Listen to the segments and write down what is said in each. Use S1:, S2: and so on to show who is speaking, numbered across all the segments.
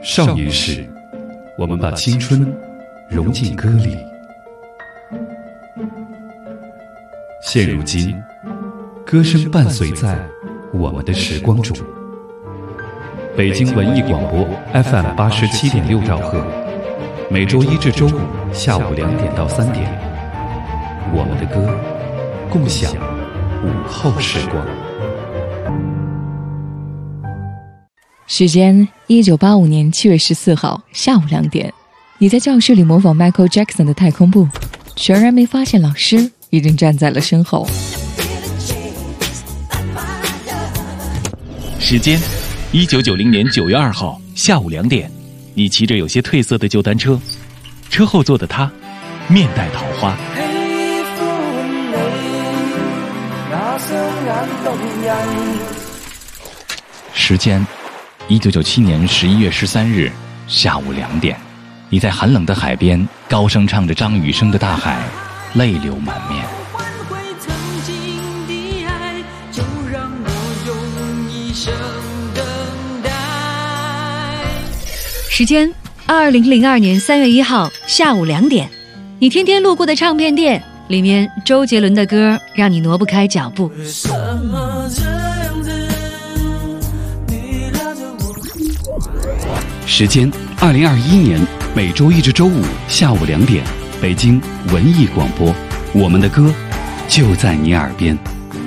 S1: 少年时，我们把青春融进歌里。现如今，歌声伴随在我们的时光中。北京文艺广播 FM87.6兆赫，每周一至周五下午2点到3点，我们的歌，共享午后时光。
S2: 时间1985年7月14号下午2点，你在教室里模仿 Michael Jackson 的太空步，全然没发现老师已经站在了身后。
S3: 时间1990年9月2号下午2点，你骑着有些褪色的旧单车，车后座的他面带桃花。时间1997年11月13日下午2点，你在寒冷的海边高声唱着张雨生的《大海》，泪流满面。
S4: 时间2002年3月1号下午2点，你天天路过的唱片店，里面周杰伦的歌让你挪不开脚步。
S1: 时间2021年每周一至周五下午2点，北京文艺广播，我们的歌就在你耳边。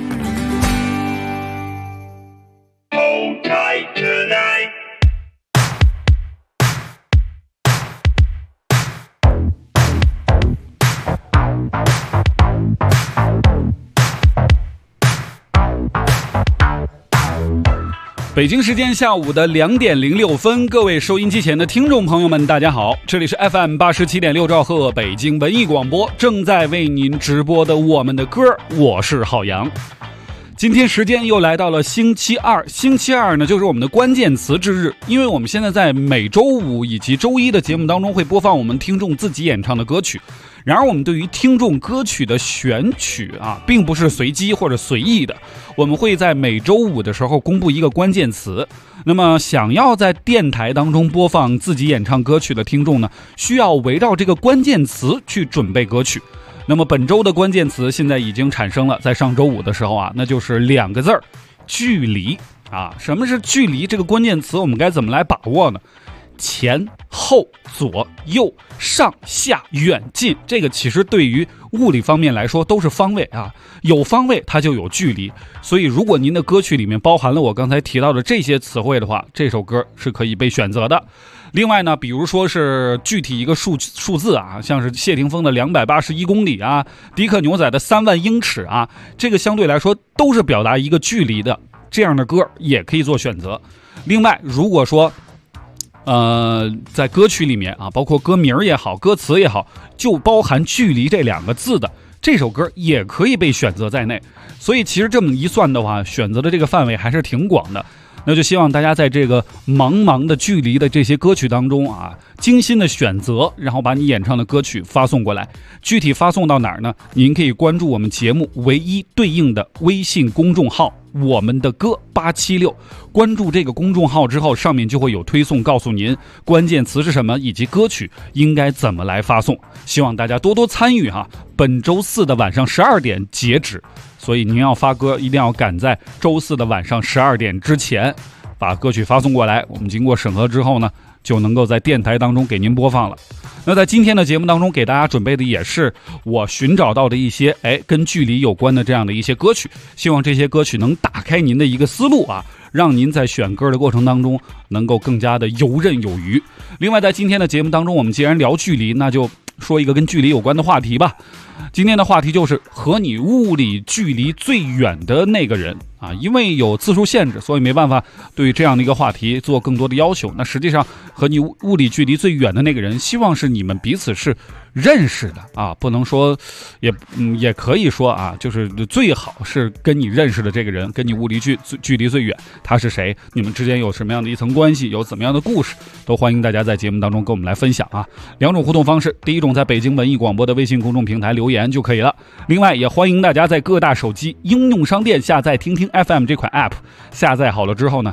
S1: 北京时间下午的2点06分，各位收音机前的听众朋友们，大家好，这里是 FM87.6兆赫北京文艺广播，正在为您直播的我们的歌，我是郝阳。今天时间又来到了星期二，星期二呢就是我们的关键词之日，因为我们现在在每周五以及周一的节目当中会播放我们听众自己演唱的歌曲。然而我们对于听众歌曲的选曲并不是随机或者随意的，我们会在每周五的时候公布一个关键词。那么想要在电台当中播放自己演唱歌曲的听众呢，需要围绕这个关键词去准备歌曲。那么本周的关键词现在已经产生了，在上周五的时候那就是2个字儿，距离什么是距离？这个关键词我们该怎么来把握呢？前后左右上下远近，这个其实对于物理方面来说都是方位有方位它就有距离，所以如果您的歌曲里面包含了我刚才提到的这些词汇的话，这首歌是可以被选择的。另外呢，比如说是具体一个数字像是谢霆锋的281公里迪克牛仔的3万英尺这个相对来说都是表达一个距离的，这样的歌也可以做选择。另外如果说在歌曲里面包括歌名也好，歌词也好，就包含距离这2个字的，这首歌也可以被选择在内。所以其实这么一算的话，选择的这个范围还是挺广的。那就希望大家在这个茫茫的距离的这些歌曲当中精心的选择，然后把你演唱的歌曲发送过来。具体发送到哪儿呢？您可以关注我们节目唯一对应的微信公众号我们的歌876，关注这个公众号之后，上面就会有推送告诉您关键词是什么，以及歌曲应该怎么来发送。希望大家多多参与本周4的晚上12点截止，所以您要发歌一定要赶在周4的晚上12点之前把歌曲发送过来，我们经过审核之后呢，就能够在电台当中给您播放了。那在今天的节目当中给大家准备的也是我寻找到的一些跟距离有关的这样的一些歌曲，希望这些歌曲能打开您的一个思路让您在选歌的过程当中能够更加的游刃有余。另外在今天的节目当中，我们既然聊距离，那就说一个跟距离有关的话题吧。今天的话题就是和你物理距离最远的那个人因为有字数限制，所以没办法对于这样的一个话题做更多的要求。那实际上和你物理距离最远的那个人，希望是你们彼此是认识的不能说也可以说就是最好是跟你认识的这个人，跟你物理距离最远，他是谁，你们之间有什么样的一层关系，有怎么样的故事，都欢迎大家在节目当中跟我们来分享2种互动方式，第一种在北京文艺广播的微信公众平台留言就可以了，另外也欢迎大家在各大手机应用商店下载听听 FM 这款 app， 下载好了之后呢，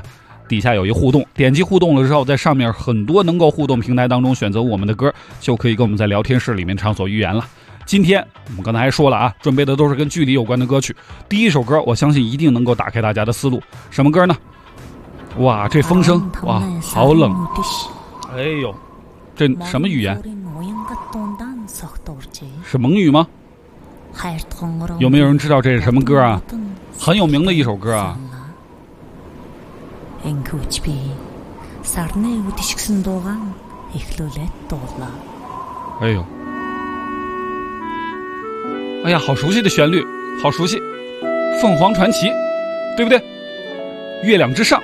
S1: 底下有一互动，点击互动了之后，在上面很多能够互动平台当中选择我们的歌，就可以跟我们在聊天室里面畅所欲言了。今天我们刚才还说了啊，准备的都是跟距离有关的歌曲。第一首歌我相信一定能够打开大家的思路，什么歌呢？哇，这风声，哇，好冷。哎呦，这什么语言？是蒙语吗？有没有人知道这是什么歌啊？很有名的一首歌啊。哎呦，哎呀，好熟悉的旋律，好熟悉，凤凰传奇，对不对？月亮之上。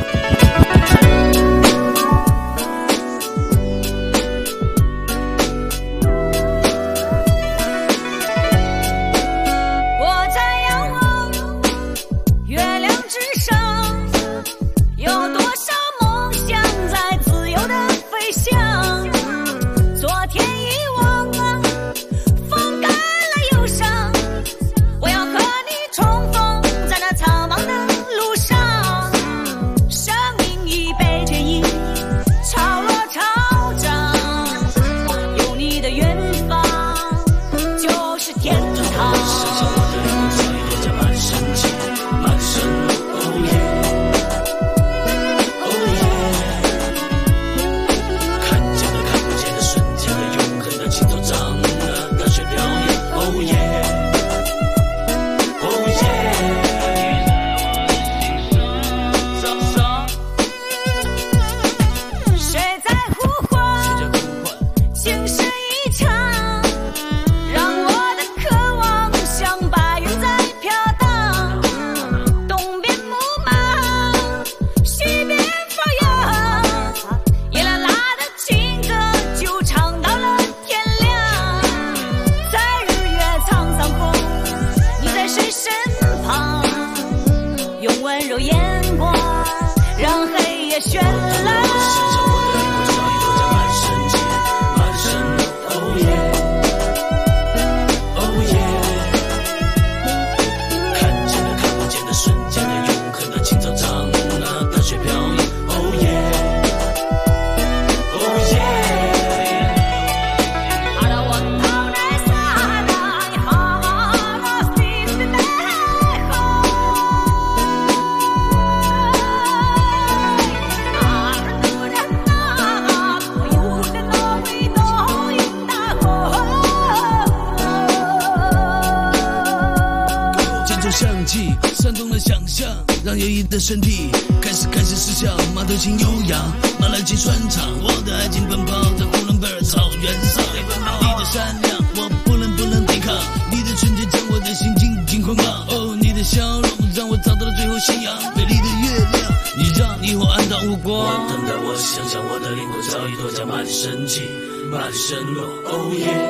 S5: 让优异的身体开始思想，马头琴悠扬，马来琴传唱，我的爱情奔跑在呼伦贝尔草原上。你的善良我不能抵抗，你的纯洁将我的心紧紧捆绑。哦，你的笑容让我找到了最后信仰。美丽的月亮，你让以后暗淡无光。我等待，我想象我的灵魂早已脱缰，满身起，满身落。Oh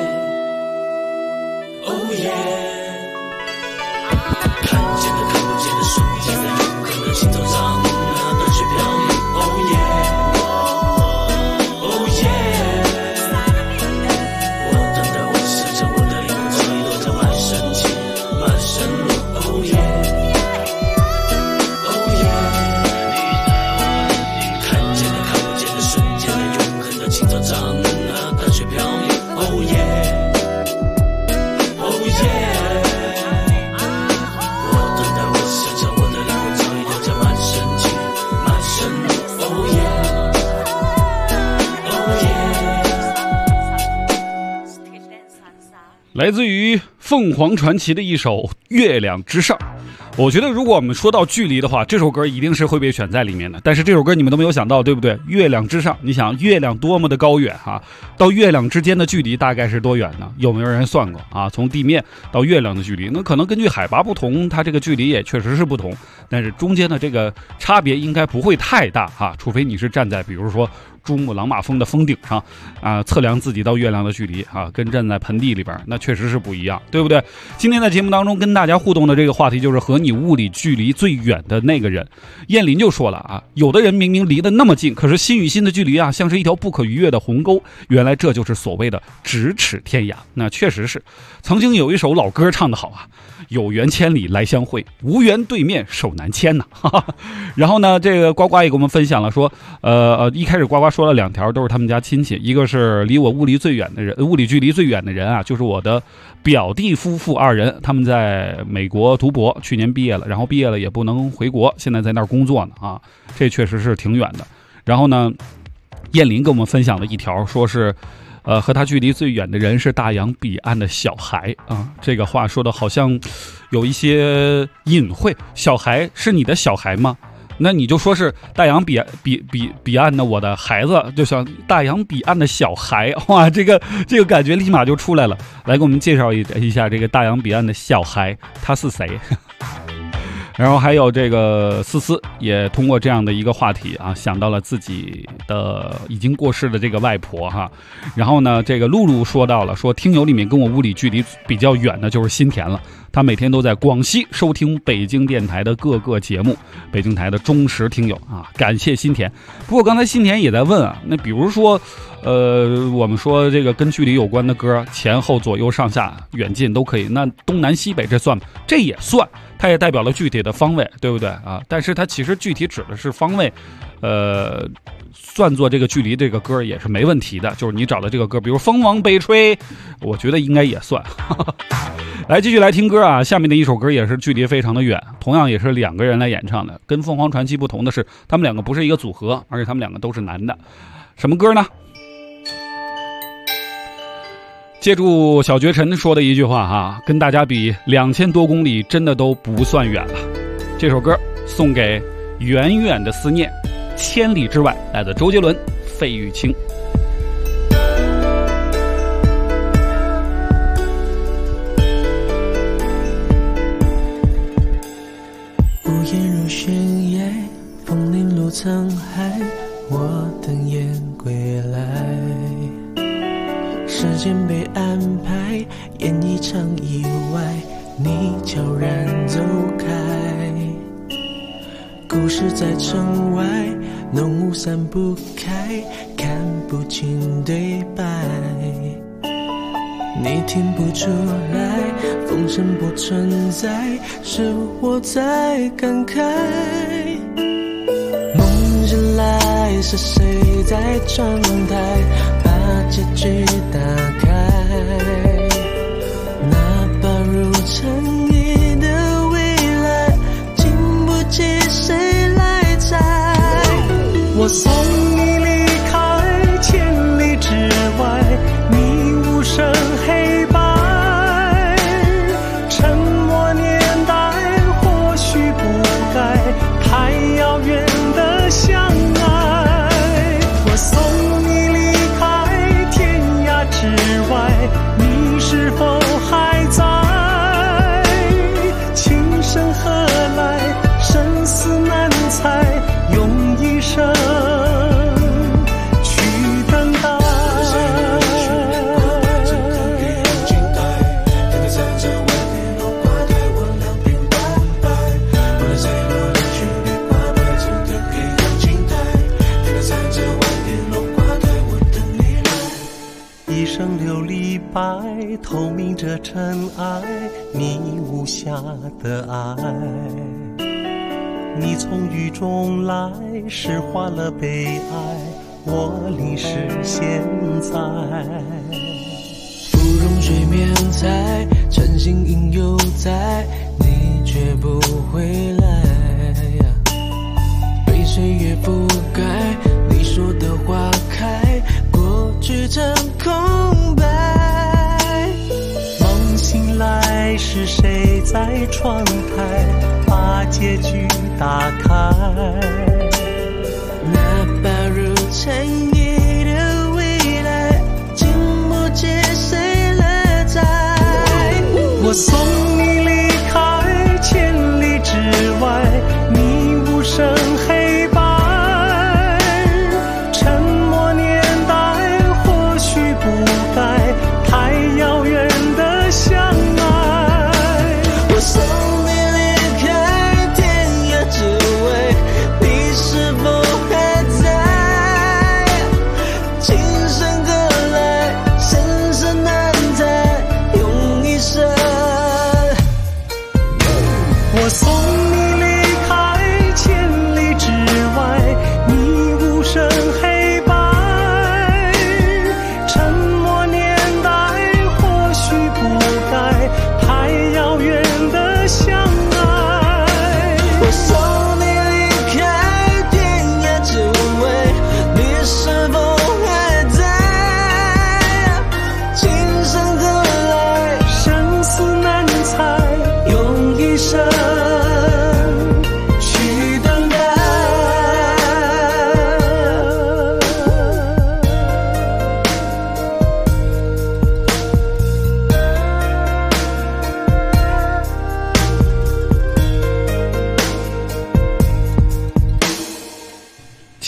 S5: yeah, oh yeah。看见的看不见的瞬间，在永恒的心头上，淡水飘逸。Oh yeah, oh yeah。我等待，我想象我的灵魂早已落在满身起，满身落。Oh yeah, oh yeah。看见的看不见的瞬间，在永恒的青草长，淡水飘逸。Oh yeah, oh yeah。
S1: 来自于凤凰传奇的一首《月亮之上》。我觉得如果我们说到距离的话，这首歌一定是会被选在里面的。但是这首歌你们都没有想到，对不对？月亮之上，你想月亮多么的高远啊，到月亮之间的距离大概是多远呢？有没有人算过啊？从地面到月亮的距离，那可能根据海拔不同，它这个距离也确实是不同，但是中间的这个差别应该不会太大啊，除非你是站在比如说珠穆朗玛峰的峰顶上啊，测量自己到月亮的距离啊，跟站在盆地里边那确实是不一样，对不对？今天在节目当中跟大家互动的这个话题就是和你物理距离最远的那个人。燕林就说了啊，有的人明明离得那么近，可是心与心的距离啊，像是一条不可逾越的鸿沟。原来这就是所谓的咫尺天涯。那确实是，曾经有一首老歌唱得好啊， 有缘千里来相会，无缘对面手难牵呐。然后呢，这个呱呱也给我们分享了说，一开始呱呱说了2条都是他们家亲戚，一个是离我物理距离最远的人啊，就是我的表弟夫妇2人，他们在美国读博，去年毕业了，然后毕业了也不能回国，现在在那儿工作呢啊，这确实是挺远的。然后呢，燕林跟我们分享了一条，说是和他距离最远的人是大洋彼岸的小孩啊，这个话说的好像有一些隐晦。小孩是你的小孩吗？那你就说是大洋彼岸的我的孩子，就像大洋彼岸的小孩，哇，这个感觉立马就出来了。来给我们介绍一下这个大洋彼岸的小孩，他是谁？然后还有这个思思也通过这样的一个话题啊，想到了自己的已经过世的这个外婆哈。然后呢，这个露露说到了，说听友里面跟我物理距离比较远的就是新田了，他每天都在广西收听北京电台的各个节目，北京台的忠实听友啊，感谢新田。不过刚才新田也在问啊，那比如说我们说这个跟距离有关的歌，前后左右上下远近都可以，那东南西北这算吗？这也算，它也代表了具体的方位，对不对啊？但是它其实具体指的是方位，算作这个距离这个歌也是没问题的，就是你找的这个歌，比如风往北吹，我觉得应该也算。来继续来听歌啊，下面的一首歌也是距离非常的远，同样也是2个人来演唱的，跟凤凰传奇不同的是，他们2个不是一个组合，而且他们2个都是男的。什么歌呢？借助小绝尘说的一句话哈，跟大家比2000多公里真的都不算远了。这首歌送给远远的思念，千里之外，来自周杰伦、费玉清。
S6: 无言入悬崖，风铃落沧海，我等雁归来。时间被安排，演一场意外，你悄然走开。故事在城外，浓雾散不开，看不清对白。你听不出来，风声不存在，是我在感慨。梦醒来，是谁在窗台把结局打开？哪怕如尘埃的未来，经不起谁来猜。我送你离开千里之外，你无声黑白，沉默年代或许不该太遥远的相爱。我送你离开天涯之外，你是否还在？情深何来，生死难猜，用一生去等待。一生琉璃白，透明着尘埃，你无瑕的爱。你从雨中来，诗化了悲哀，我淋湿现在。芙蓉水面在，晨星影犹在，你却不回来。被岁月覆盖，你说的花开，过去成空白。梦醒来，是谁在窗台把结局打开？哪怕如尘埃的未来，经不起谁来摘。我送你离开千里之外，你无声黑白。沉默年代或许不该太遥远的相爱。我送你离开天涯之外，你是否还在？情深何来，生死难猜，用一生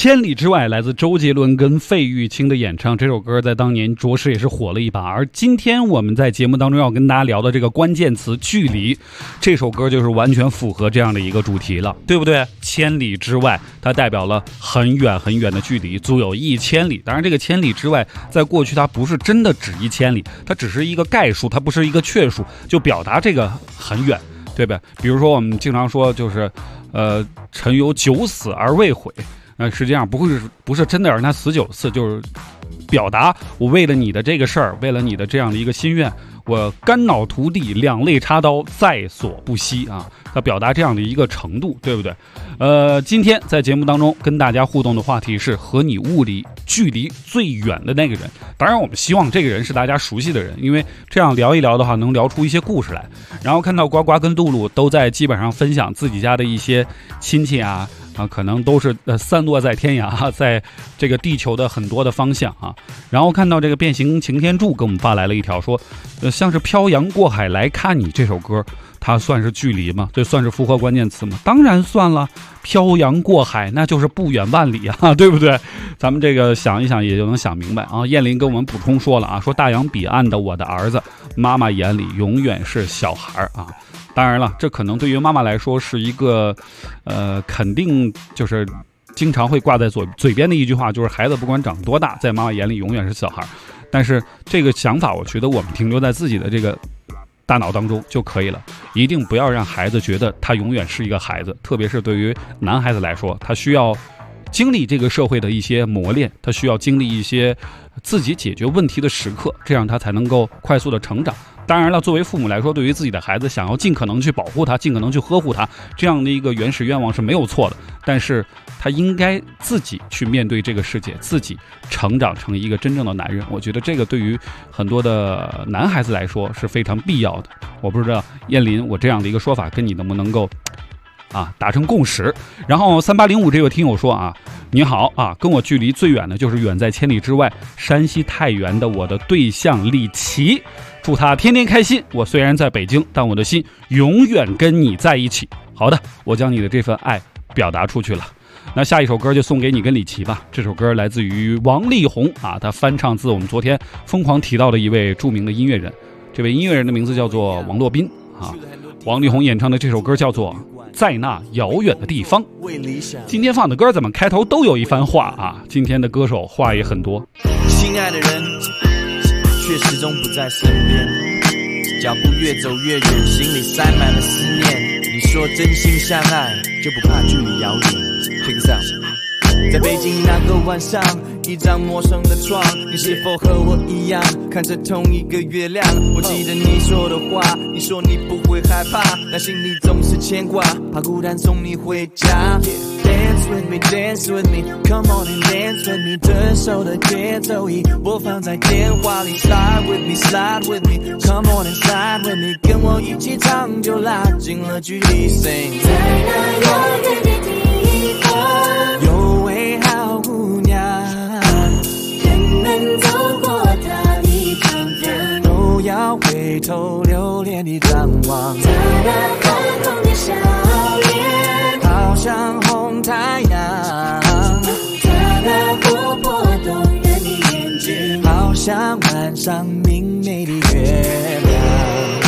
S1: 千里之外来自周杰伦跟费玉清的演唱，这首歌在当年着实也是火了一把。而今天我们在节目当中要跟大家聊的这个关键词距离，这首歌就是完全符合这样的一个主题了，对不对？千里之外，它代表了很远很远的距离，足有1000里。当然这个千里之外在过去它不是真的指1000里，它只是一个概述，它不是一个确数，就表达这个很远，对吧？比如说我们经常说就是臣有9死而未悔，实际上不是真的让他死9次，就是表达我为了你的这个事儿，为了你的这样的一个心愿，我肝脑涂地，两肋插刀，在所不惜啊！他表达这样的一个程度，对不对？今天在节目当中跟大家互动的话题是和你物理距离最远的那个人。当然我们希望这个人是大家熟悉的人，因为这样聊一聊的话能聊出一些故事来。然后看到呱呱跟露露都在基本上分享自己家的一些亲戚啊，可能都是散落在天涯，在这个地球的很多的方向啊。然后看到这个变形擎天柱给我们发来了一条说，像是漂洋过海来看你这首歌，它算是距离吗？这算是符合关键词吗？当然算了，漂洋过海那就是不远万里啊，对不对？咱们这个想一想也就能想明白啊。燕林跟我们补充说了啊，说大洋彼岸的我的儿子，妈妈眼里永远是小孩啊。当然了，这可能对于妈妈来说是一个肯定就是经常会挂在嘴边的一句话，就是孩子不管长多大，在妈妈眼里永远是小孩。但是这个想法我觉得我们停留在自己的这个大脑当中就可以了，一定不要让孩子觉得他永远是一个孩子。特别是对于男孩子来说，他需要经历这个社会的一些磨练，他需要经历一些自己解决问题的时刻，这样他才能够快速的成长。当然了，作为父母来说，对于自己的孩子想要尽可能去保护他，尽可能去呵护他，这样的一个原始愿望是没有错的，但是他应该自己去面对这个世界，自己成长成一个真正的男人。我觉得这个对于很多的男孩子来说是非常必要的。我不知道燕林我这样的一个说法跟你能不能够达成共识。然后3805这位听友说啊，你好啊，跟我距离最远的就是远在千里之外山西太原的我的对象李琦，祝他天天开心。我虽然在北京，但我的心永远跟你在一起。好的，我将你的这份爱表达出去了。那下一首歌就送给你跟李琦吧。这首歌来自于王力宏啊，他翻唱自我们昨天疯狂提到的一位著名的音乐人，这位音乐人的名字叫做王洛宾啊。王力宏演唱的这首歌叫做在那遥远的地方。今天放的歌怎么开头都有一番话啊，今天的歌手话也很多。
S7: 心爱的人却始终不在身边，脚步越走越远，心里塞满了思念。你说真心相爱就不怕距离遥远。 Check this out， 在北京那个晚上，一张陌生的床，你是否和我一样看着同一个月亮？我记得你说的话，你说你不会害怕，但心里总是牵挂，怕孤单送你回家。Dance with me, dance with me, come on and dance with me， 这首的节奏仪播放在电话里。Slide with me, slide with me, come on and slide with me， 跟我一起唱就拉近了距离。Sing， 在那遥远的地方，有位好姑娘，人们走过她的旁边，都要回头留恋地张望。她那宽宏的笑脸，好像红太阳，她那活泼动人的眼睛，好像晚上明媚的月亮。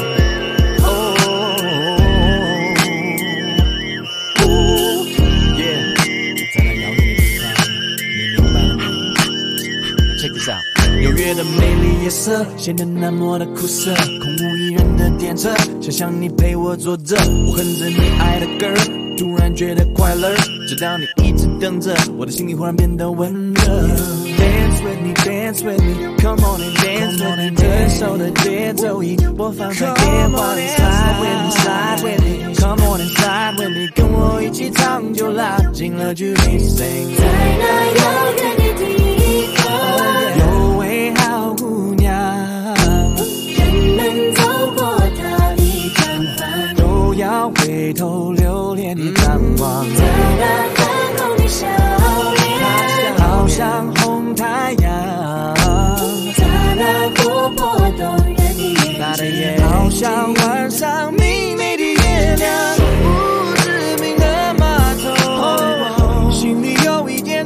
S7: 纽约的美丽夜色显得那么的苦涩，空无一人的电车，想象你陪我坐着，我哼着你爱的歌，突然觉得快乐，直到你一直等着，我的心里忽然变得温热。Dance with me, dance with me, come on and dance with me， 这首的节奏仪播放在电话里。Slide with me, slide with me, come on and slide with me， 跟我一起唱就拉近了距离。Sing， 在那遥远的地方，有位好姑娘，人们走过她的长发，都要回头留恋地张望。她那宽宏的笑脸，好像红太阳，她那活泼动人的眼睛，好像晚上明媚的月亮。不知名的码头，心里有一点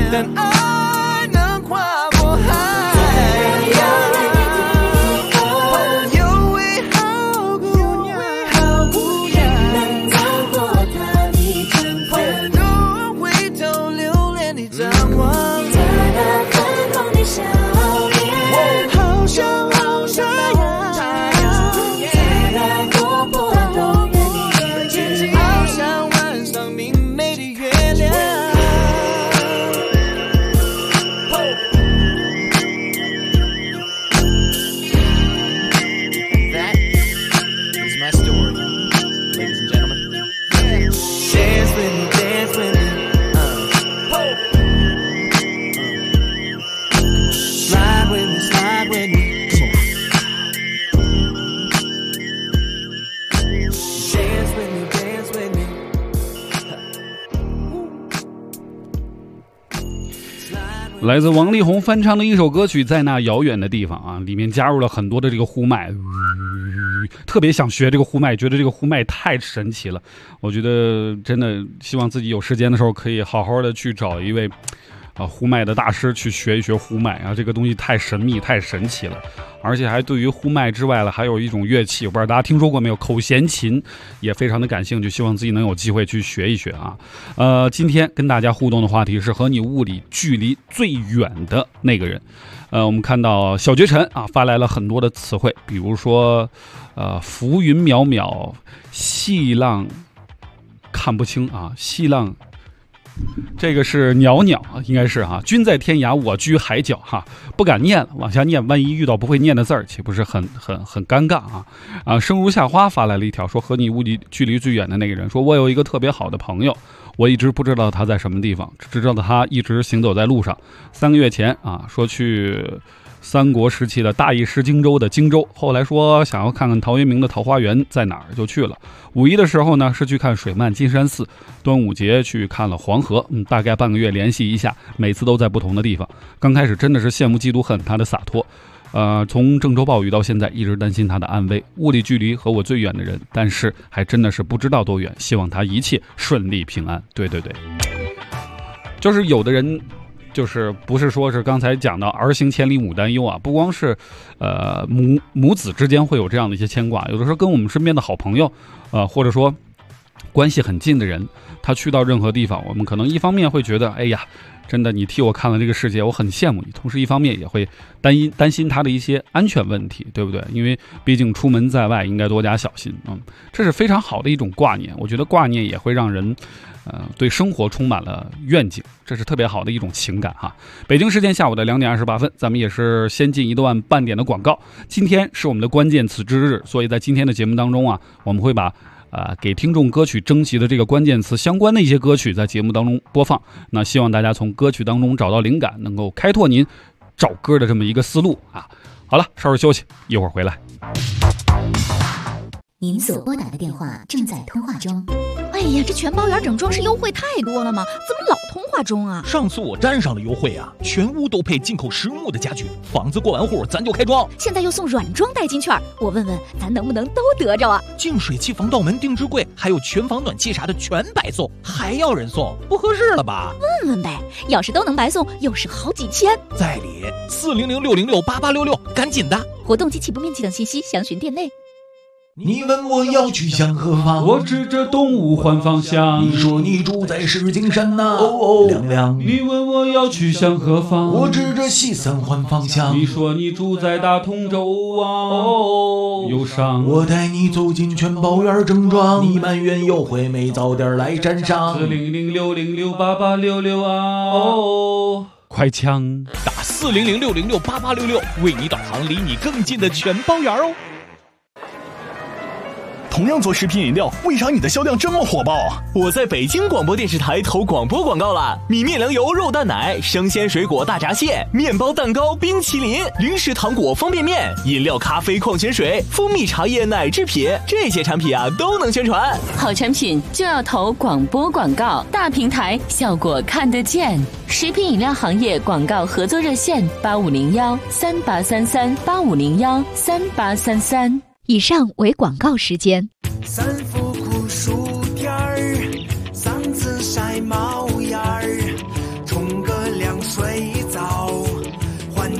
S7: 但爱能跨过海洋。有位好姑娘，好姑娘能走过她的城墙，多回头留恋你张望，她那泛红的笑脸，好像好像太阳，在那活泼动人的眼睛，好像晚上明媚的月亮。That is my story, ladies and gentlemen. Dance with me, dance with me. Slide with me, slide with me. Dance with me, dance with me. Slide with me.
S1: 来自王力宏翻唱的一首歌曲《在那遥远的地方》啊，里面加入了很多的这个呼麦，特别想学这个呼麦，觉得这个呼麦太神奇了。我觉得真的希望自己有时间的时候可以好好的去找一位呼麦的大师去学一学呼麦啊，这个东西太神秘太神奇了，而且还对于呼麦之外了，还有一种乐器，我不知道大家听说过没有，口弦琴，也非常的感兴趣，希望自己能有机会去学一学啊。今天跟大家互动的话题是和你物理距离最远的那个人。我们看到小绝尘啊发来了很多的词汇，比如说浮云渺渺，细浪看不清啊，细浪。这个是袅袅，应该是哈，君在天涯，我居海角哈，不敢念了，往下念，万一遇到不会念的字儿，岂不是很尴尬啊？生如夏花发来了一条，说和你物理距离最远的那个人，说我有一个特别好的朋友，我一直不知道他在什么地方，只知道他一直行走在路上。3个月前啊，说去三国时期的大意失荆州的荆州，后来说想要看看陶渊明的桃花源在哪儿，就去了。五一的时候呢是去看水漫金山寺，端午节去看了黄河，大概半个月联系一下，每次都在不同的地方。刚开始真的是羡慕嫉妒恨他的洒脱，从郑州暴雨到现在一直担心他的安危，物理距离和我最远的人，但是还真的是不知道多远，希望他一切顺利平安。对，就是有的人就是不是说是刚才讲到儿行千里母担忧啊，不光是母子之间会有这样的一些牵挂，有的时候跟我们身边的好朋友或者说关系很近的人，他去到任何地方，我们可能一方面会觉得哎呀真的你替我看了这个世界，我很羡慕你，同时一方面也会担心他的一些安全问题，对不对？因为毕竟出门在外应该多加小心，这是非常好的一种挂念。我觉得挂念也会让人对生活充满了愿景，这是特别好的一种情感哈。北京时间下午的2点28分，咱们也是先进一段半点的广告。今天是我们的关键词之日，所以在今天的节目当中啊，我们会把给听众歌曲征集的这个关键词相关的一些歌曲在节目当中播放，那希望大家从歌曲当中找到灵感，能够开拓您找歌的这么一个思路啊。好了，稍事休息，一会儿回来。
S8: 您所拨打的电话正在通话中。
S9: 哎呀，这全包圆整装饰优惠太多了吗？怎么老通话中啊？
S10: 上次我沾上了优惠啊，全屋都配进口实木的家具，房子过完户咱就开装。
S9: 现在又送软装代金券，我问问咱能不能都得着啊？
S10: 净水器、防盗门、定制柜，还有全房暖气啥的全白送，还要人送，不合适了吧？
S9: 问问呗，要是都能白送，又省好几千。
S10: 在理400-606-8866，赶紧的！
S9: 活动及起步面积等信息详询店内。
S11: 你问我要去向何方，
S1: 我指着东吴换方向。
S11: 你说你住在石景山呐，亮亮。
S1: 你问我要去向何方，
S11: 我指着西三环方向。
S1: 你说你住在大同州啊，忧伤。
S11: 我带你走进全包园正装，你埋怨优惠没早点来沾上。
S1: 400-606-8866啊，快枪
S10: 打400-606-8866，为你导航离你更近的全包园哦。
S12: 同样做食品饮料，为啥你的销量这么火爆？我在北京广播电视台投广播广告了，米面粮油肉蛋奶、生鲜水果大闸蟹、面包蛋糕、冰淇淋、零食糖果、方便面、饮料、咖啡、矿泉水、蜂蜜茶叶、奶制品，这些产品啊都能宣传。
S13: 好产品就要投广播广告，大平台效果看得见。食品饮料行业广告合作热线8501-3833-8501-3833。
S9: 以上为广告时间。
S6: 三伏酷暑天儿，嗓子晒冒烟儿，冲个凉。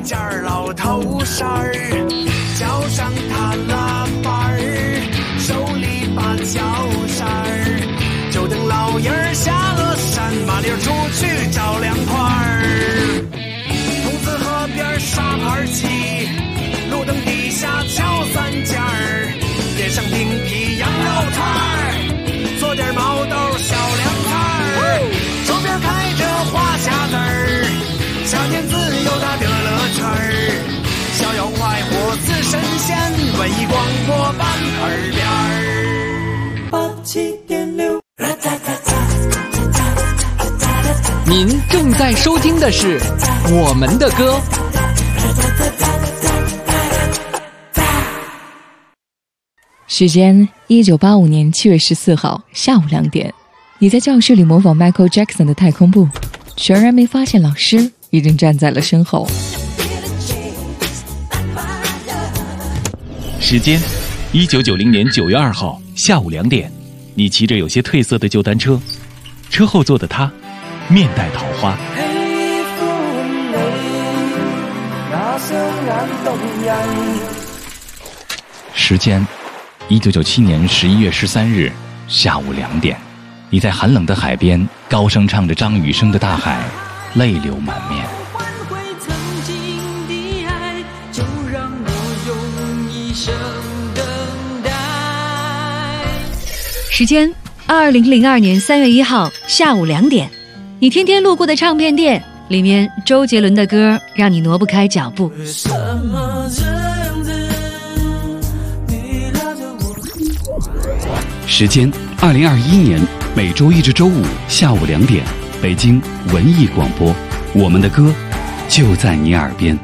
S6: 件老头衫儿，脚上踏拉板儿，手里把脚扇儿，就等老爷儿下了山，马铃出去找凉快儿。筒子河边沙盘棋，路灯底下敲三件儿，点上冰皮羊肉串儿，做点毛豆小凉菜儿，周边开着花匣子儿，夏天自由的乐乐圈儿，逍遥快活似神仙，文艺广播版耳边儿。87.6，
S10: 您正在收听的是我们的歌。
S2: 时间1985年7月14号下午2点，你在教室里模仿 Michael Jackson 的太空步，全然没发现老师已经站在了身后。
S3: 时间1990年9月2号下午2点，你骑着有些褪色的旧单车，车后座的他面带桃花。时间1997年11月13日下午2点，你在寒冷的海边高声唱着张雨生的《大海》，泪流满面。
S4: 时间2002年3月1号下午2点，你天天路过的唱片店里面，周杰伦的歌让你挪不开脚步。
S1: 时间2021年每周一至周五下午2点，北京文艺广播，我们的歌就在你耳边。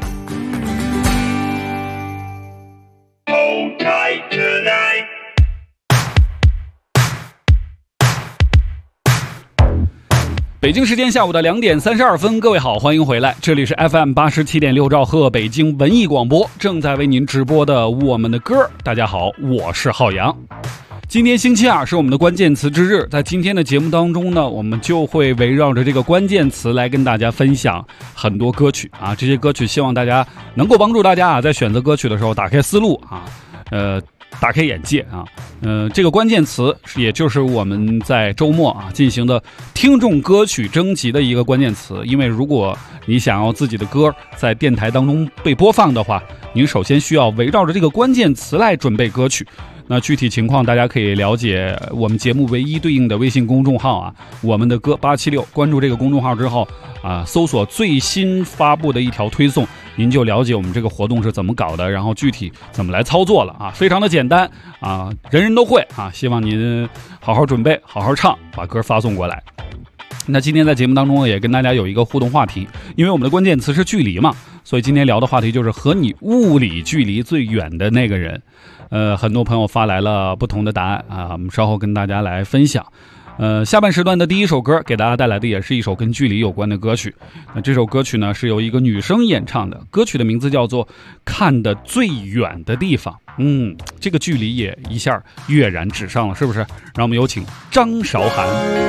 S1: 北京时间下午的2点32分，各位好，欢迎回来，这里是 FM 87.6兆赫北京文艺广播，正在为您直播的我们的歌。大家好，我是浩洋。今天星期二是我们的关键词之日，在今天的节目当中呢，我们就会围绕着这个关键词来跟大家分享很多歌曲啊，这些歌曲希望大家能够帮助大家啊，在选择歌曲的时候打开思路啊，打开眼界啊，这个关键词也就是我们在周末啊进行的听众歌曲征集的一个关键词。因为如果你想要自己的歌在电台当中被播放的话，您首先需要围绕着这个关键词来准备歌曲。那具体情况大家可以了解我们节目唯一对应的微信公众号啊，我们的歌876，关注这个公众号之后啊，搜索最新发布的一条推送，您就了解我们这个活动是怎么搞的，然后具体怎么来操作了啊，非常的简单啊，人人都会啊，希望您好好准备，好好唱，把歌发送过来。那今天在节目当中也跟大家有一个互动话题，因为我们的关键词是距离嘛，所以今天聊的话题就是和你物理距离最远的那个人。很多朋友发来了不同的答案啊，我们稍后跟大家来分享。下半时段的第一首歌给大家带来的也是一首跟距离有关的歌曲。那这首歌曲呢是由一个女生演唱的，歌曲的名字叫做《看得最远的地方》。这个距离也一下跃然纸上了，是不是？让我们有请张韶涵。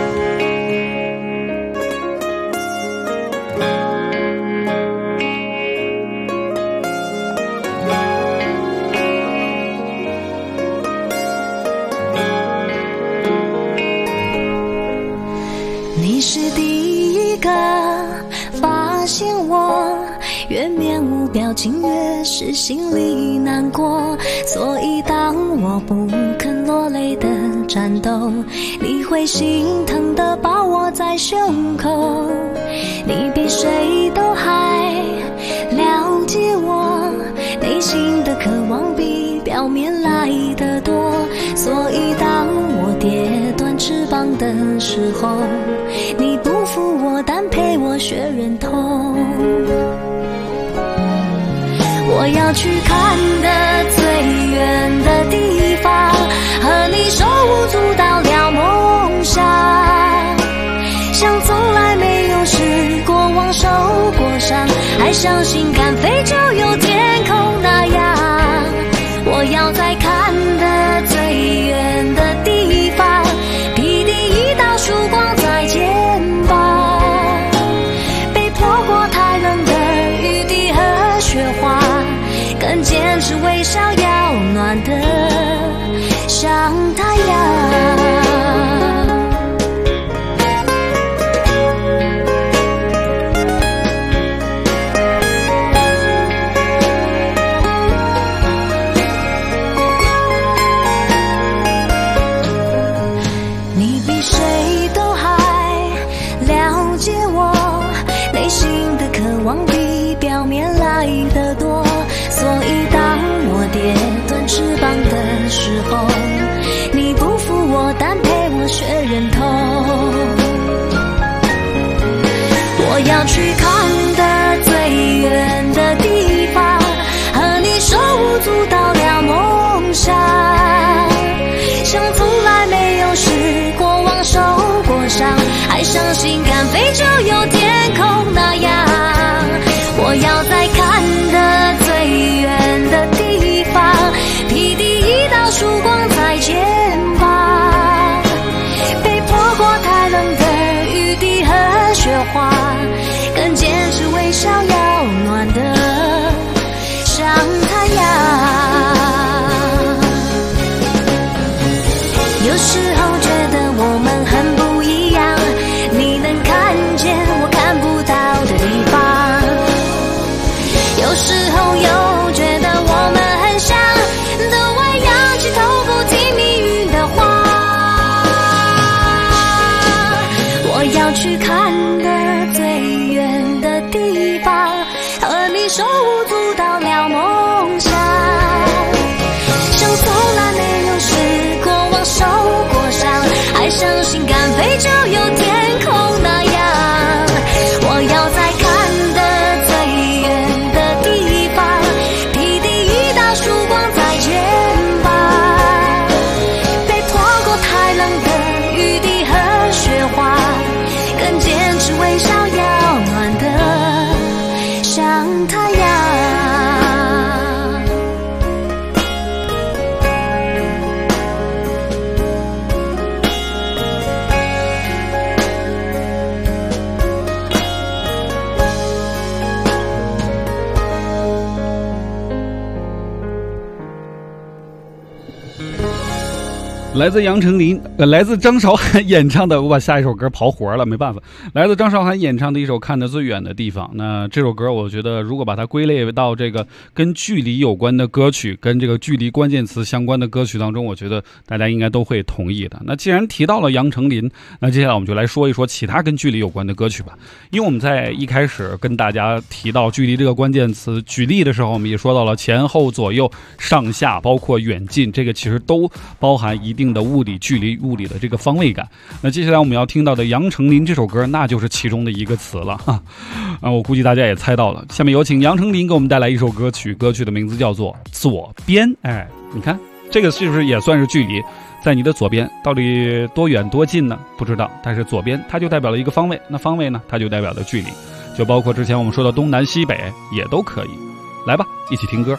S14: 你是第一个发现我，越面无表情越是心里难过，所以当我不肯落泪的战斗，你会心疼地抱我在胸口。你比谁都还了解我内心的渴望，比表面来得多，所以当我跌断翅膀的时候，你不负我，但陪我学忍痛。我要去看的最远的地方，和你手舞足蹈聊梦想，像从来没有失过望受过伤，还相信敢飞就有天空那样。我要在看的最远的地方，披第一道曙光在肩膀，被泼过太冷的雨滴和雪像太阳。你比谁都还了解我内心的渴望，比表面来得多，所以当我跌断翅膀的时候，你不负我，但陪我学忍痛。我要去看的最远的地方，和你手舞足蹈了梦想，像从来没有失过望，受过伤，爱上心肝肺就有天空那样。我要在看的最远的地方，披第一道曙光在肩膀，被泼过太冷的雨滴和雪花，更坚持微笑要暖的像太阳。有时候觉得我们很不一样，你能看见我看不到的地方，有时候又觉得我们很像，都爱仰起头不听命运的话。我要去看的最远的地方，和你手舞足蹈了梦想，像从来没有失过望，受过伤，爱上心肝肺就有天空那样。我要在看的最远的地方，披第一道曙光在肩膀，被泼过太冷的雨滴和雪花，更坚持微笑要暖的像太阳。
S1: 来自杨丞琳，来自张韶涵演唱的，我把下一首歌刨活了，没办法。来自张韶涵演唱的一首《看得最远的地方》。那这首歌，我觉得如果把它归类到这个跟距离有关的歌曲，跟这个距离关键词相关的歌曲当中，我觉得大家应该都会同意的。那既然提到了杨丞琳，那接下来我们就来说一说其他跟距离有关的歌曲吧。因为我们在一开始跟大家提到距离这个关键词举例的时候，我们也说到了前后左右上下，包括远近，这个其实都包含一定的物理距离，物理的这个方位感。那接下来我们要听到的杨丞琳这首歌，那就是其中的一个词了哈。我估计大家也猜到了。下面有请杨丞琳给我们带来一首歌曲，歌曲的名字叫做《左边》。哎，你看这个是不是也算是距离？在你的左边，到底多远多近呢？不知道，但是左边它就代表了一个方位，那方位呢，它就代表了距离，就包括之前我们说的东南西北也都可以。来吧，一起听歌。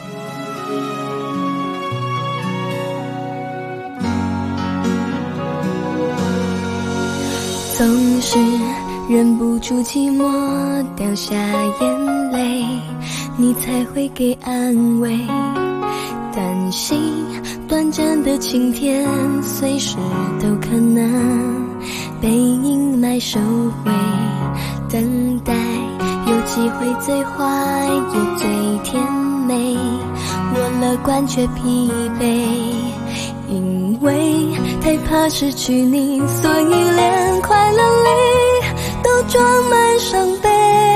S14: 总是忍不住寂寞掉下眼泪，你才会给安慰，担心短暂的晴天随时都可能被阴霾收回，等待有机会最坏也最甜美，我乐观却疲惫，因为太怕失去你，所以连快乐里都装满伤悲。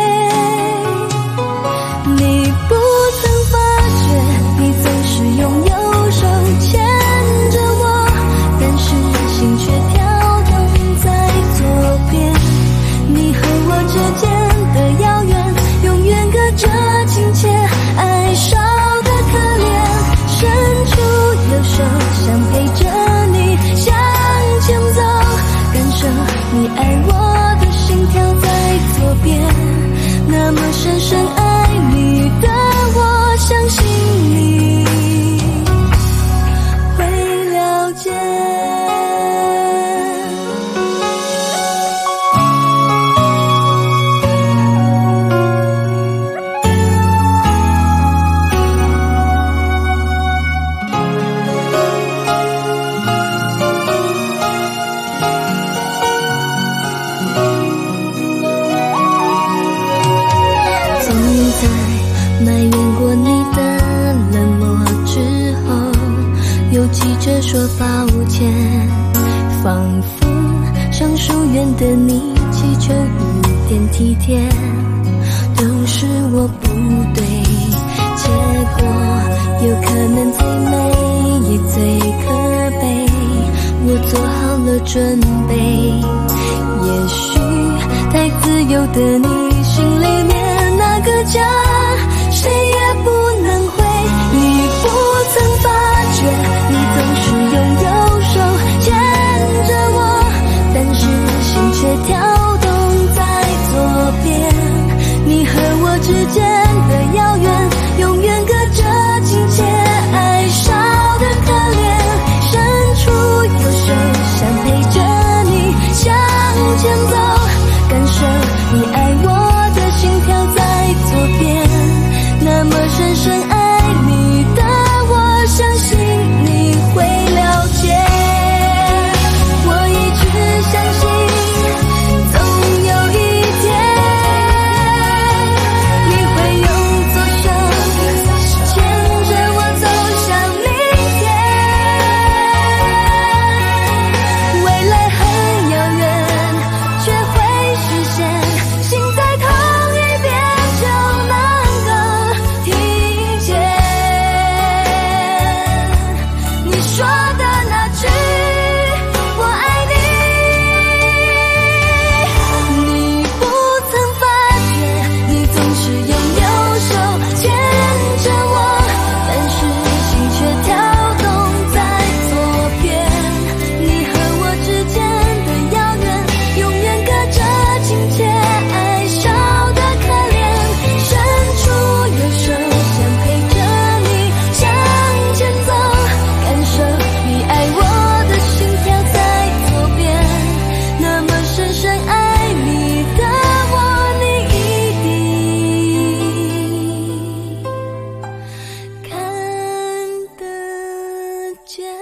S14: 你不曾发觉，你总是用右手牵着我，但是心却跳动在左边。你和我之间的遥远，永远隔着亲切，爱少的可怜，伸出右手想陪着你向前走，感受你爱我的心跳在左边，那么深深爱你的我，相信你会了解。 说抱歉，仿佛向疏远的你祈求一点体贴，都是我不对，结果有可能最美也最可悲，我做好了准备，也许太自由的你心里面那个家谁也不能回，你不曾发觉你总是用右手牵着我，但是心却跳动在左边，你和我之间的遥远永远隔着亲切，爱少的可怜，伸出右手想陪着你向前走，感受你爱我的心跳在左边，那么深深爱你的我相信你会了解，我一直相信总有一天你会用左手牵着我走向明天，未来很遥远却会实现，心在同一边就能够听见你说的那句我爱你，你不曾发觉你总是用右手牵着我，但是心却跳动在左边，你和我之间的遥远永远隔着亲切，爱少的可怜，伸出右手想陪着你向前走，感受你爱我的心跳在左边，那么深深爱你的我，你一定看得见。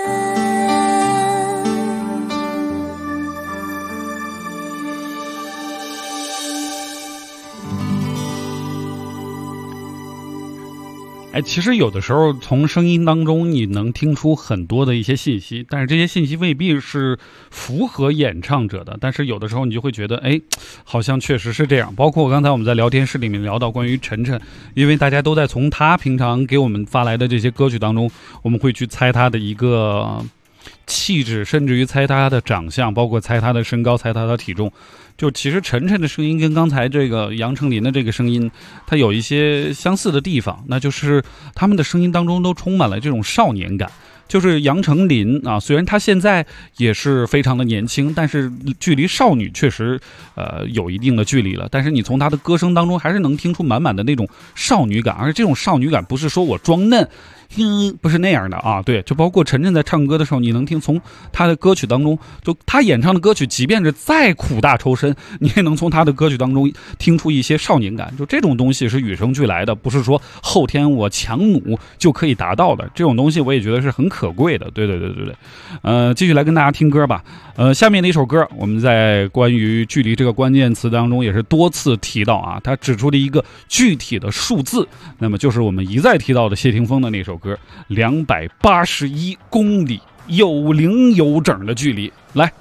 S1: 其实有的时候从声音当中你能听出很多的一些信息，但是这些信息未必是符合演唱者的，但是有的时候你就会觉得好像确实是这样。包括刚才我们在聊天室里面聊到关于晨晨，因为大家都在从他平常给我们发来的这些歌曲当中，我们会去猜他的一个气质，甚至于猜他的长相，包括猜他的身高，猜他的体重。就其实晨晨的声音跟刚才这个杨丞琳的这个声音它有一些相似的地方，那就是他们的声音当中都充满了这种少年感。就是杨丞琳啊，虽然她现在也是非常的年轻，但是距离少女确实有一定的距离了，但是你从她的歌声当中还是能听出满满的那种少女感，而且这种少女感不是说我装嫩，不是那样的啊。对，就包括晨晨在唱歌的时候，你能听从她的歌曲当中，就她演唱的歌曲即便是再苦大仇深，你也能从她的歌曲当中听出一些少年感。就这种东西是与生俱来的，不是说后天我强弩就可以达到的，这种东西我也觉得是很可贵的。对，继续来跟大家听歌吧。下面的一首歌我们在关于距离这个关键词当中也是多次提到啊，他指出了一个具体的数字，那么就是我们一再提到的谢霆锋的那首歌281公里，有零有整的距离。来，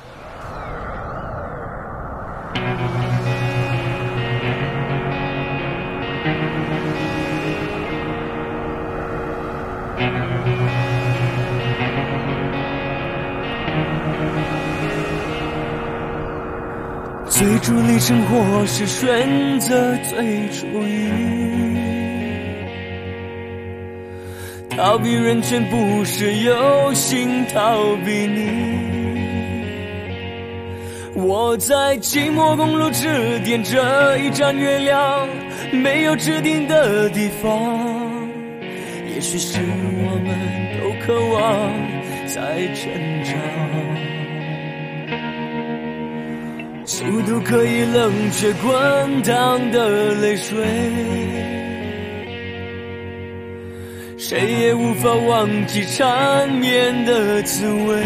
S6: 追逐里生活是选择最初意，逃避人群不是有心逃避你。我在寂寞公路只点着一盏月亮，没有指定的地方，也许是我们都渴望在成长。速度可以冷却滚烫的泪水，谁也无法忘记缠绵的滋味。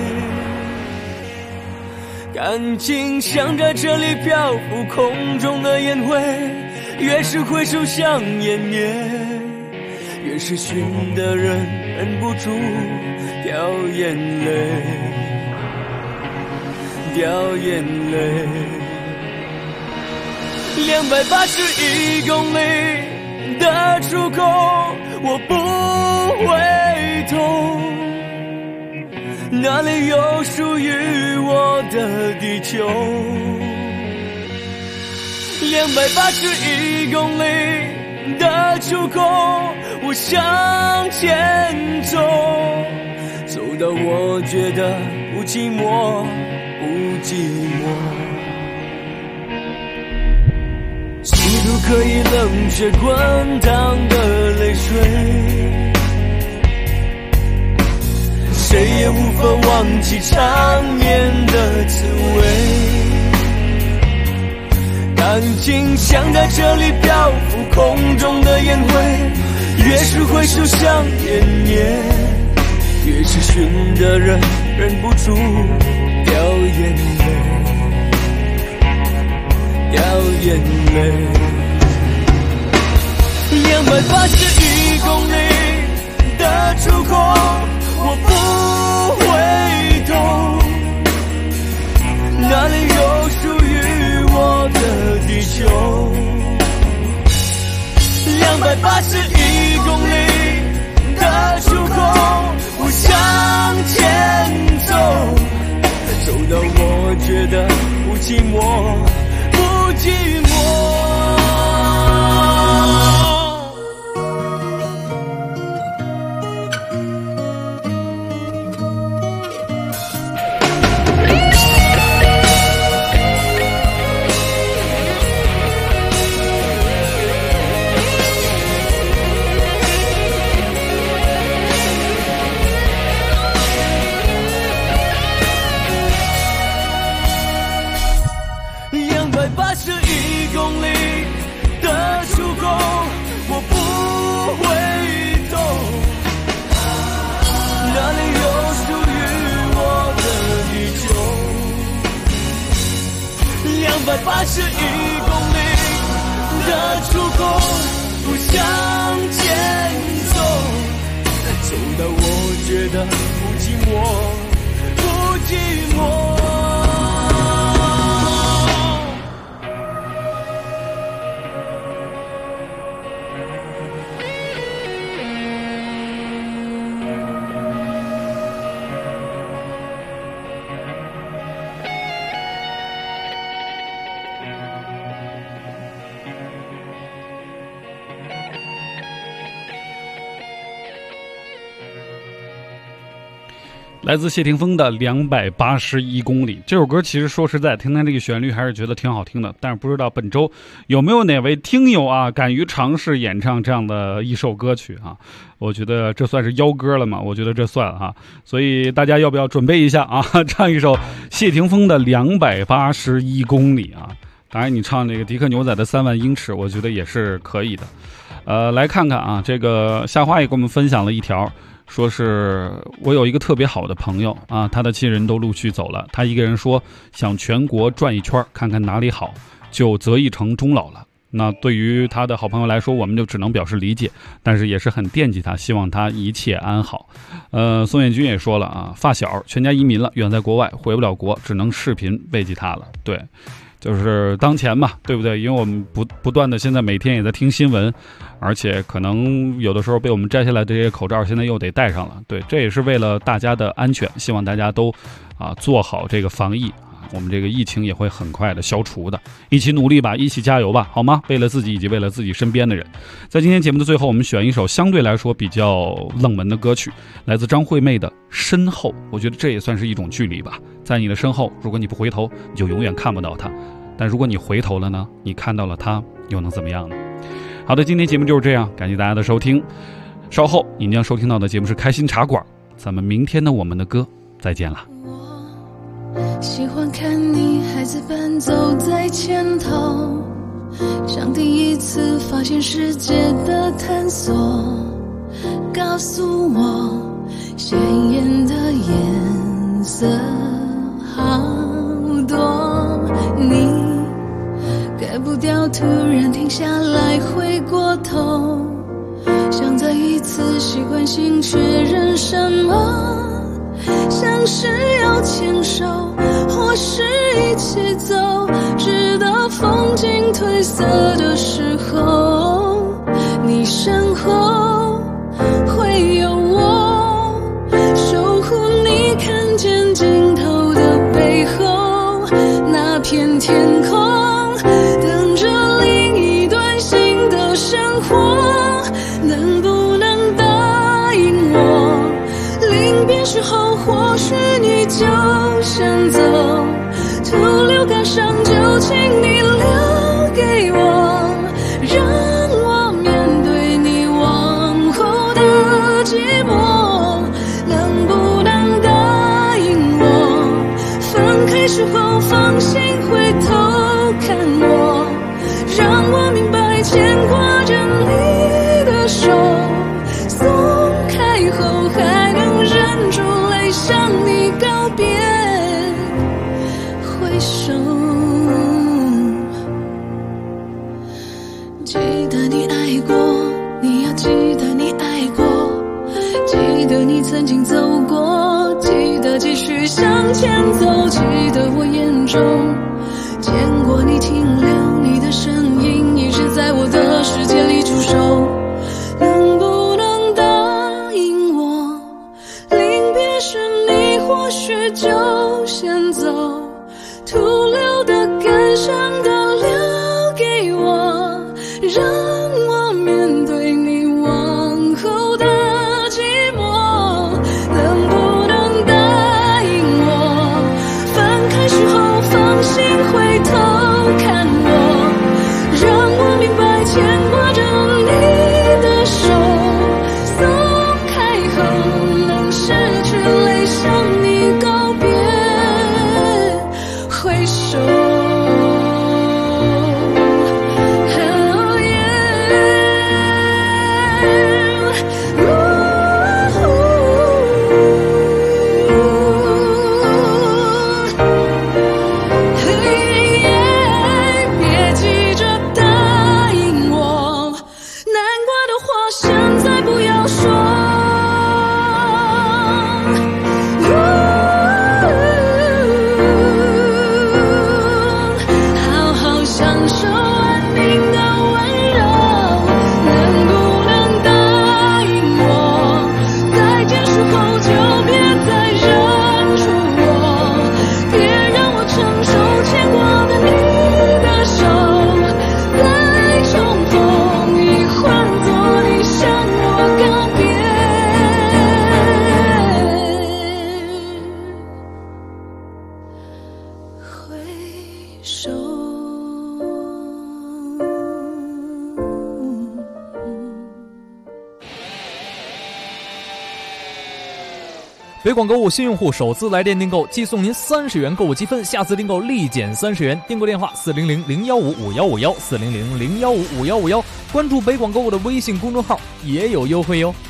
S6: 感情像在这里漂浮空中的烟灰，越是回首想湮灭，越是寻的人忍不住
S5: 掉眼泪，掉眼泪。281公里的出口，我不回头，哪里有属于我的地球？281公里的出口，我向前走，走到我觉得不寂寞，不寂寞。几度可以冷却滚烫的泪水，谁也无法忘记缠绵的滋味。感情像在这里漂浮空中的烟灰，越是挥手想念念，越是寻的人忍不住掉眼泪，掉眼泪。281公里的出口，我不回头，哪里有属于我的地球？281公里的出口，我向前走，走到我觉得不寂寞，不寂寞。281公里的出口，我不回头，哪里有属于我的地球？281公里的出口，我向前走，走到我觉得不寂寞，不寂寞。
S1: 来自谢霆锋的281公里，这首歌其实说实在，听听这个旋律还是觉得挺好听的，但是不知道本周有没有哪位听友啊敢于尝试演唱这样的一首歌曲啊？我觉得这算是邀歌了嘛？我觉得这算了哈，所以大家要不要准备一下啊？唱一首谢霆锋的281公里啊！当然你唱那个迪克牛仔的3万英尺，我觉得也是可以的。来看看啊，这个夏花也给我们分享了一条。说是我有一个特别好的朋友啊，他的亲人都陆续走了，他一个人说想全国转一圈看看哪里好，就择一城终老了。那对于他的好朋友来说，我们就只能表示理解，但是也是很惦记他，希望他一切安好。宋彦军也说了啊，发小全家移民了，远在国外回不了国，只能视频慰藉他了。对，就是当前嘛，对不对？因为我们不断的现在每天也在听新闻，而且可能有的时候被我们摘下来这些口罩现在又得戴上了。对，这也是为了大家的安全，希望大家都做好这个防疫啊，我们这个疫情也会很快的消除的，一起努力吧，一起加油吧，好吗？为了自己以及为了自己身边的人。在今天节目的最后，我们选一首相对来说比较冷门的歌曲，来自张惠妹的《身后》，我觉得这也算是一种距离吧，在你的身后，如果你不回头，你就永远看不到它。但如果你回头了呢？你看到了它，又能怎么样呢？好的，今天节目就是这样，感谢大家的收听。稍后您将收听到的节目是开心茶馆，咱们明天的我们的歌再见了。
S15: 我喜欢看你孩子般走在前头，像第一次发现世界的探索，告诉我鲜艳的颜色好多，你改不掉突然停下来回过头，想再一次习惯性确认什么像是要牵手，或是一起走，直到风景褪色的时候，你身后会有我，守护你看见尽头的背后，那片天空等着另一段新的生活。能不能答应我，临别时候或许你就先走，徒留感伤就请你留给我，让我面对你往后的寂寞。能不能答应我，分开时候放心回头看我，让我明白牵挂着你的手，松开后还能忍住泪向你告别，挥手。记得你爱过，你要记得你爱过，记得你曾经走过，记得继续向前走，记得我眼中见过你停留，你的身影一直在我的世界里驻守。能不能答应我，临别时你或许就先走，徒留的感伤的留给我，让我面对你往后的寂寞。能不能答应我，分开时候放心回头看我，让我明白牵挂着你的手，松开后能失去泪向你告别，挥手。
S10: 北广购物新用户首次来电订购即送您30元购物积分，下次订购立减30元。订购电话400-015-5151，400-015-5151，关注北广购物的微信公众号也有优惠哟。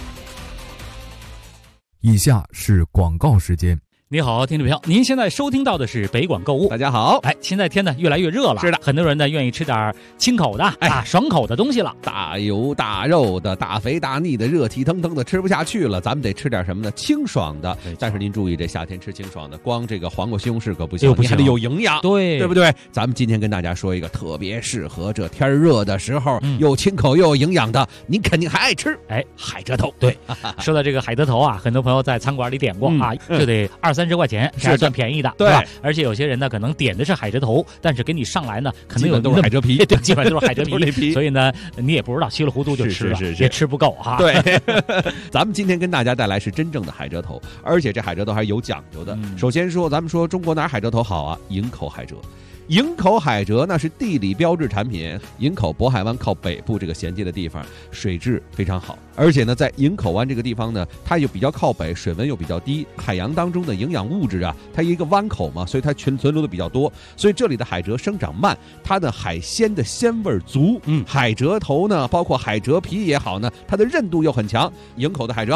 S16: 以下是广告时间。
S1: 你好，听众朋友，您现在收听到的是北广购物。
S17: 大家好，
S1: 现在天呢越来越热了，
S17: 是的，
S1: 很多人呢愿意吃点清口的、爽口的东西了。
S17: 大油大肉的、大肥大腻的、热气腾腾的吃不下去了，咱们得吃点什么呢？清爽的。但是您注意，这夏天吃清爽的，光这个黄瓜西红柿可不行，你还得有营养，对不对？咱们今天跟大家说一个特别适合这天热的时候，又清口又有营养的，您肯定还爱吃。海蜇头。对，
S1: 说到这个海蜇头啊，很多朋友在餐馆里点过啊，就得20-30块钱，是算便宜的，对吧？而且有些人呢，可能点的是海蜇头，但是给你上来呢，可能有
S17: 都是海蜇皮，
S1: 对，基本上都是海蜇皮，所以呢，你也不知道，稀里糊涂就吃了，也吃不够哈。
S17: 对，咱们今天跟大家带来是真正的海蜇头，而且这海蜇头还是有讲究的。首先说，咱们说中国哪海蜇头好啊？营口海蜇。营口海蜇那是地理标志产品，营口渤海湾靠北部这个衔接的地方，水质非常好，而且呢，在营口湾这个地方呢，它又比较靠北，水温又比较低，海洋当中的营养物质啊，它一个湾口嘛，所以它存留的比较多，所以这里的海蜇生长慢，它的海鲜的鲜味足，海蜇头呢，包括海蜇皮也好呢，它的韧度又很强，营口的海蜇好。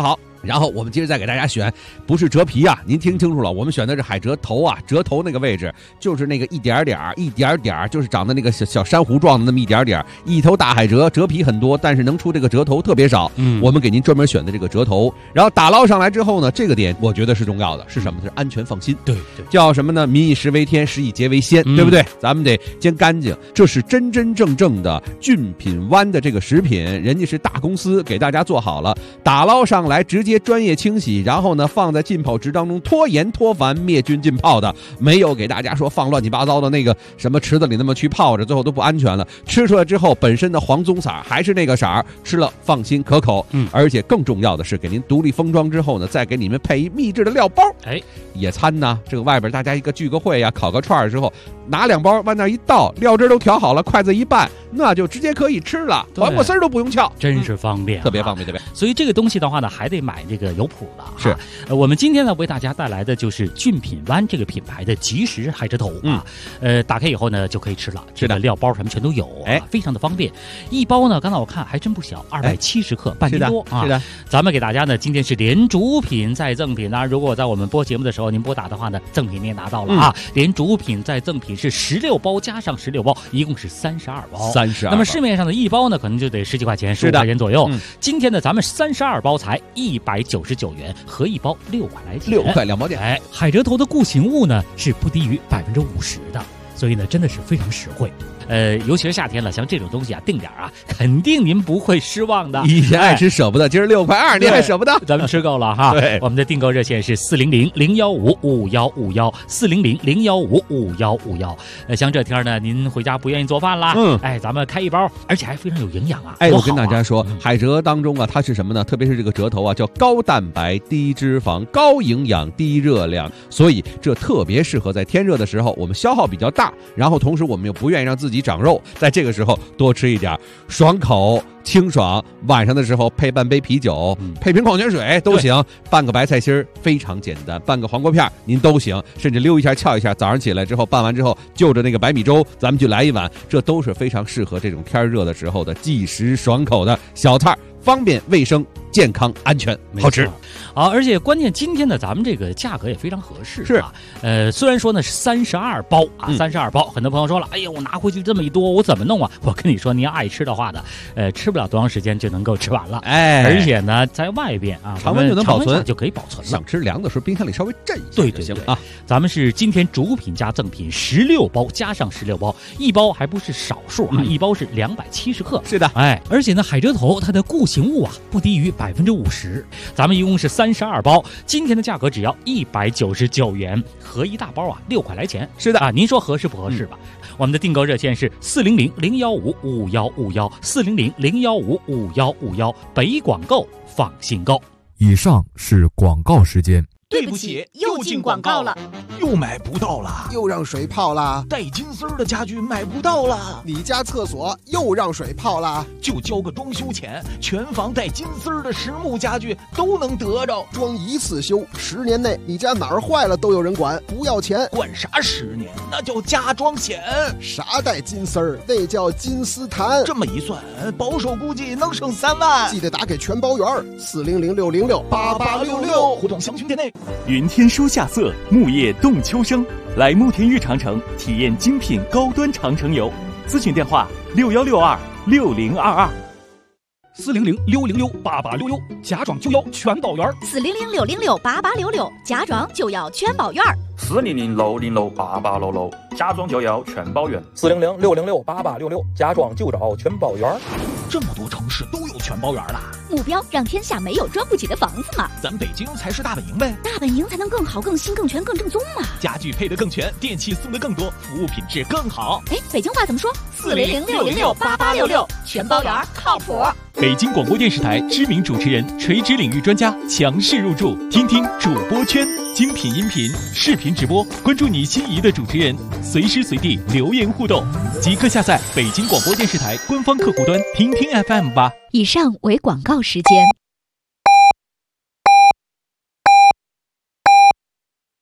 S17: 然后我们接着再给大家选，不是折皮啊，您听清楚了，我们选的是海蜇头啊，蜇头那个位置就是那个一点点，就是长得那个小珊瑚状的那么一点点，一头大海蜇，蜇皮很多，但是能出这个蜇头特别少。我们给您专门选的这个蜇头，然后打捞上来之后呢，这个点我觉得是重要的，是什么？是安全放心。
S1: 对，
S17: 叫什么呢？民以食为天，食以洁为先，对不对？咱们得煎干净，这是真真正正的俊品湾的这个食品，人家是大公司给大家做好了，打捞上来直接专业清洗，然后呢放在浸泡池当中脱盐脱烦灭菌浸泡的，没有给大家说放乱七八糟的那个什么池子里那么去泡着，最后都不安全了。吃出来之后本身的黄棕色还是那个色儿，吃了放心可口。而且更重要的是给您独立封装之后呢，再给你们配一秘制的料包。野餐呢，这个外边大家一个聚个会呀，烤个串的时候，拿2包往那一倒，料汁都调好了，筷子一拌，那就直接可以吃了，黄瓜丝儿都不用撬，
S1: 真是方便，
S17: 特别方便，对不对？
S1: 所以这个东西的话呢，还得买这个有谱的。
S17: 是，
S1: 我们今天呢为大家带来的就是俊品湾这个品牌的即食海蜇头啊，打开以后呢就可以吃了，这个料包什么全都有，非常的方便。一包呢，刚才我看还真不小，270克，半斤多啊。
S17: 是的，
S1: 咱们给大家呢今天是连主品再赠品啊，如果在我们播节目的时候您拨打的话呢，赠品您也拿到了啊，连主品再赠品是16包加上16包，一共是32包。那么市面上的一包呢，可能就得10几块钱，15块钱左右。今天呢，咱们32包才199元，合一包6块来钱，6
S17: 块2毛钱。
S1: 海蜇头的固形物呢是不低于50%的，所以呢真的是非常实惠。尤其是夏天了，像这种东西啊，定点啊，肯定您不会失望的。
S17: 以前爱吃舍不得，今儿6块2，您还舍不得？
S1: 咱们吃够了哈。对，我们的订购热线是400-015-5151，400-015-5151。像这天呢，您回家不愿意做饭啦，咱们开一包，而且还非常有营养啊。
S17: 我跟大家说，海蜇当中啊，它是什么呢？特别是这个蜇头啊，叫高蛋白、低脂肪、高营养、低热量，所以这特别适合在天热的时候，我们消耗比较大，然后同时我们又不愿意让自己长肉，在这个时候多吃一点，爽口清爽，晚上的时候配半杯啤酒，配瓶矿泉水都行，拌个白菜心儿非常简单，拌个黄瓜片您都行，甚至溜一下翘一下，早上起来之后拌完之后就着那个白米粥咱们就来一碗，这都是非常适合这种天热的时候的即食爽口的小菜，方便卫生健康安全好吃。
S1: 好，而且关键今天呢咱们这个价格也非常合适啊。虽然说呢是32包啊，32包，很多朋友说了，哎呀我拿回去这么一多我怎么弄啊？我跟你说，您要爱吃的话呢，吃不了多长时间就能够吃完了，而且呢在外边啊
S17: 常温就能保存，
S1: 就可以保存了。
S17: 想吃凉的时候冰箱里稍微镇一下
S1: 对
S17: 就行啊。
S1: 咱们是今天主品加赠品16包加上16包，一包还不是少数啊，一包是270克。
S17: 是的，
S1: 而且呢海蜇头它的固形物啊不低于50%，咱们一共是32包，今天的价格只要199元，合一大包啊6块来钱。
S17: 是的
S1: 啊，您说合适不合适吧？我们的订购热线是400-015-5151，400-015-5151，北广购放心购。
S16: 以上是广告时间。
S10: 对不起，又进广告了，
S11: 又买不到了，
S18: 又让水泡了，
S11: 带金丝儿的家具买不到了，
S18: 你家厕所又让水泡了，
S11: 就交个装修钱，全房带金丝儿的实木家具都能得着，
S18: 装一次修，10年内你家哪儿坏了都有人管，不要钱。
S11: 管啥10年？那叫家装险。
S18: 啥带金丝儿？那叫金丝檀。
S11: 这么一算，保守估计能省3万。
S18: 记得打给全包圆，400-606-8866，
S11: 互动详询店内。
S12: 云天书夏色，木叶动秋生，来慕田峪长城体验精品高端长城游。咨询电话61626022。
S1: 400-606-8866，家装就要全包圆。
S9: 400-606-8866，家装就要全包圆。
S19: 400-606-8866，家装就要全包圆。
S20: 400-606-8866，家装就找全包圆。
S11: 这么多城市都有全包圆了，
S9: 目标让天下没有装不起的房子嘛。
S11: 咱北京才是大本营呗，
S9: 大本营才能更好、更新、更全、更正宗嘛。
S11: 家具配得更全，电器送得更多，服务品质更好。
S9: 北京话怎么说？400-606-8866，全包圆靠谱。
S12: 北京广播电视台知名主持人、垂直领域专家强势入驻，听听主播圈，精品音频、视频直播，关注你心仪的主持人，随时随地留言互动，即刻下载北京广播电视台官方客户端听听 FM 吧。
S9: 以上为广告时间。